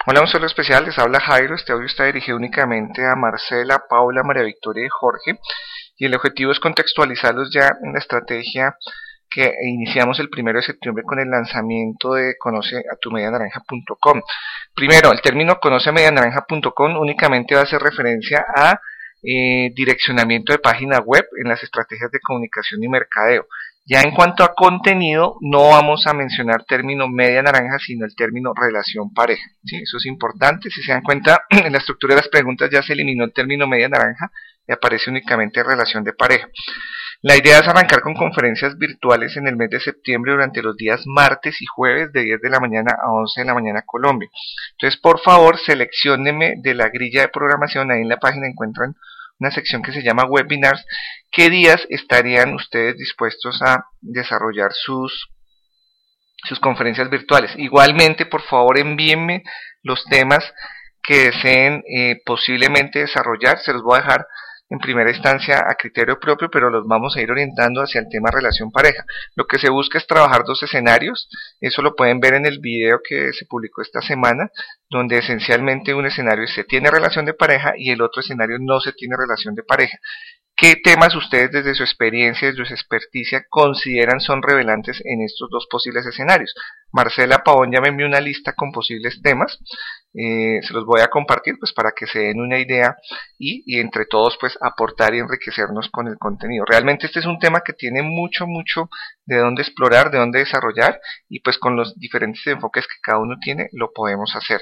Hola, un saludo especial, les habla Jairo. Este audio está dirigido únicamente a Marcela, Paula, María Victoria y Jorge, y el objetivo es contextualizarlos ya en la estrategia que iniciamos el 1 de septiembre con el lanzamiento de conoceatumedianaranja.com. Primero, el término conoceamedianaranja.com únicamente va a hacer referencia a direccionamiento de página web en las estrategias de comunicación y mercadeo. Ya en cuanto a contenido, no vamos a mencionar término media naranja, sino el término relación pareja. ¿Sí? Eso es importante. Si se dan cuenta, en la estructura de las preguntas ya se eliminó el término media naranja y aparece únicamente relación de pareja. La idea es arrancar con conferencias virtuales en el mes de septiembre durante los días martes y jueves de 10 de la mañana a 11 de la mañana Colombia. Entonces, por favor, selecciónenme de la grilla de programación. Ahí en la página encuentran una sección que se llama webinars. ¿Qué días estarían ustedes dispuestos a desarrollar sus conferencias virtuales? Igualmente, por favor, envíenme los temas que deseen posiblemente desarrollar. Se los voy a dejar en primera instancia a criterio propio, pero los vamos a ir orientando hacia el tema relación pareja. Lo que se busca es trabajar dos escenarios. Eso lo pueden ver en el video que se publicó esta semana, donde esencialmente un escenario se tiene relación de pareja y el otro escenario no se tiene relación de pareja. ¿Qué temas ustedes desde su experiencia, desde su experticia, consideran son relevantes en estos dos posibles escenarios? Marcela Pavón ya me envió una lista con posibles temas, se los voy a compartir pues para que se den una idea y entre todos pues aportar y enriquecernos con el contenido. Realmente este es un tema que tiene mucho de dónde explorar, de dónde desarrollar, y pues con los diferentes enfoques que cada uno tiene lo podemos hacer.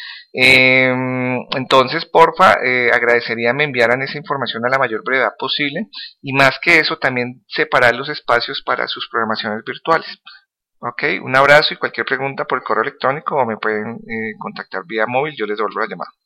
Entonces, porfa, agradecería me enviaran esa información a la mayor brevedad posible, y más que eso, también separar los espacios para sus programaciones virtuales. Ok, un abrazo, y cualquier pregunta por el correo electrónico o me pueden contactar vía móvil, yo les devuelvo la llamada.